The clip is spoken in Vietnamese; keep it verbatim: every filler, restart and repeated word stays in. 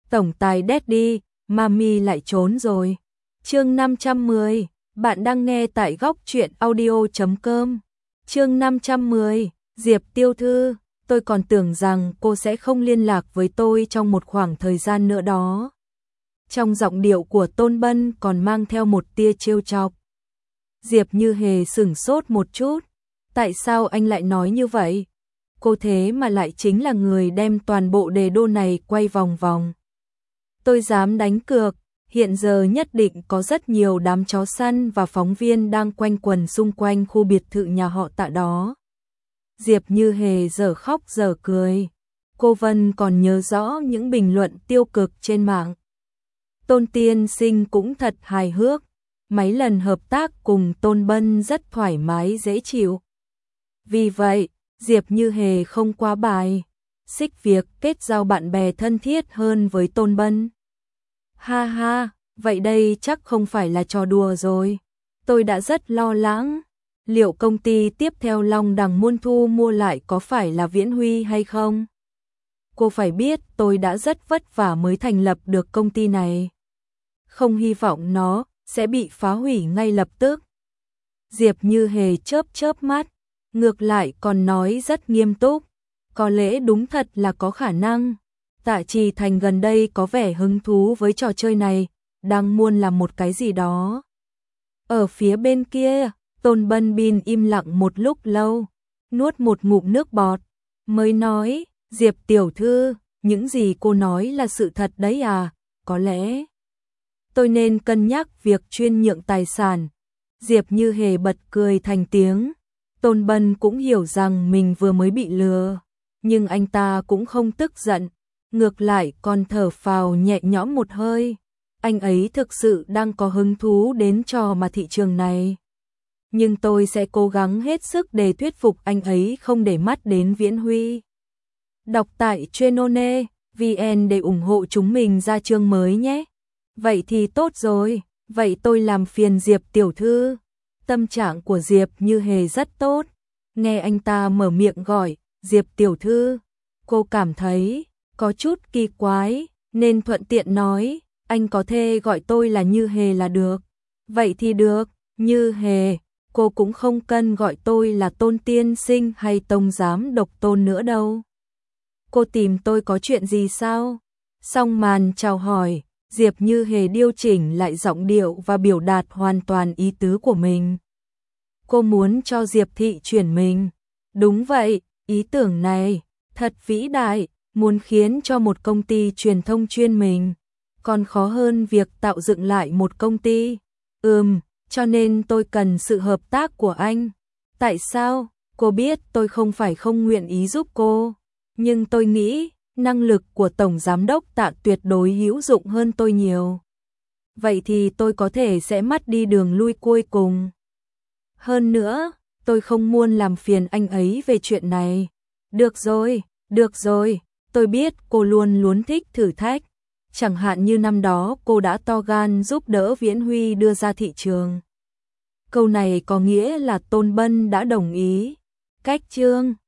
Tổng tài Daddy, Mami lại trốn rồi. Chương năm trăm mười, bạn đang nghe tại góc truyện audio chấm com. Chương năm trăm mười, Diệp tiểu thư, tôi còn tưởng rằng cô sẽ không liên lạc với tôi trong một khoảng thời gian nữa đó. Trong giọng điệu của Tôn Bân còn mang theo một tia trêu chọc. Diệp Như Hề sửng sốt một chút. Tại sao anh lại nói như vậy? Cô thế mà lại chính là người đem toàn bộ đề đô này quay vòng vòng. Tôi dám đánh cược, hiện giờ nhất định có rất nhiều đám chó săn và phóng viên đang quanh quần xung quanh khu biệt thự nhà họ Tạ đó. Diệp Như Hề dở khóc dở cười. Cô Vân còn nhớ rõ những bình luận tiêu cực trên mạng. Tôn tiên sinh cũng thật hài hước. Mấy lần hợp tác cùng Tôn Bân rất thoải mái dễ chịu. Vì vậy, Diệp Như Hề không quá bài, xích việc kết giao bạn bè thân thiết hơn với Tôn Bân. Ha ha, vậy đây chắc không phải là trò đùa rồi. Tôi đã rất lo lắng. Liệu công ty tiếp theo Long Đằng Muôn Thu mua lại có phải là Viễn Huy hay không? Cô phải biết tôi đã rất vất vả mới thành lập được công ty này. Không hy vọng nó sẽ bị phá hủy ngay lập tức. Diệp Như Hề chớp chớp mắt, ngược lại còn nói rất nghiêm túc. Có lẽ đúng thật là có khả năng. Tạ Trì Thành gần đây có vẻ hứng thú với trò chơi này, đang muốn làm một cái gì đó. Ở phía bên kia, Tôn Bân Bin im lặng một lúc lâu, nuốt một ngụm nước bọt, mới nói, Diệp tiểu thư, những gì cô nói là sự thật đấy à, có lẽ tôi nên cân nhắc việc chuyên nhượng tài sản. Diệp Như Hề bật cười thành tiếng. Tôn Bân cũng hiểu rằng mình vừa mới bị lừa, nhưng anh ta cũng không tức giận, ngược lại còn thở phào nhẹ nhõm một hơi. Anh ấy thực sự đang có hứng thú đến trò mà thị trường này. Nhưng tôi sẽ cố gắng hết sức để thuyết phục anh ấy không để mắt đến Viễn Huy. Đọc tại Trenone chấm vn để ủng hộ chúng mình ra chương mới nhé. Vậy thì tốt rồi, vậy tôi làm phiền Diệp tiểu thư. Tâm trạng của Diệp Như Hề rất tốt. Nghe anh ta mở miệng gọi, Diệp tiểu thư, cô cảm thấy có chút kỳ quái, nên thuận tiện nói, anh có thể gọi tôi là Như Hề là được. Vậy thì được, Như Hề, cô cũng không cần gọi tôi là Tôn tiên sinh hay Tông giám đốc Tôn nữa đâu. Cô tìm tôi có chuyện gì sao? Xong màn chào hỏi, Diệp Như Hề điều chỉnh lại giọng điệu và biểu đạt hoàn toàn ý tứ của mình. Cô muốn cho Diệp thị chuyển mình. Đúng vậy, ý tưởng này thật vĩ đại, muốn khiến cho một công ty truyền thông chuyên mình còn khó hơn việc tạo dựng lại một công ty. Ừm, cho nên tôi cần sự hợp tác của anh. Tại sao? Cô biết tôi không phải không nguyện ý giúp cô, nhưng tôi nghĩ năng lực của Tổng Giám đốc Tạ tuyệt đối hữu dụng hơn tôi nhiều. Vậy thì tôi có thể sẽ mất đi đường lui cuối cùng. Hơn nữa, tôi không muốn làm phiền anh ấy về chuyện này. Được rồi, được rồi, tôi biết cô luôn luôn thích thử thách. Chẳng hạn như năm đó cô đã to gan giúp đỡ Viễn Huy đưa ra thị trường. Câu này có nghĩa là Tôn Bân đã đồng ý. Cách chương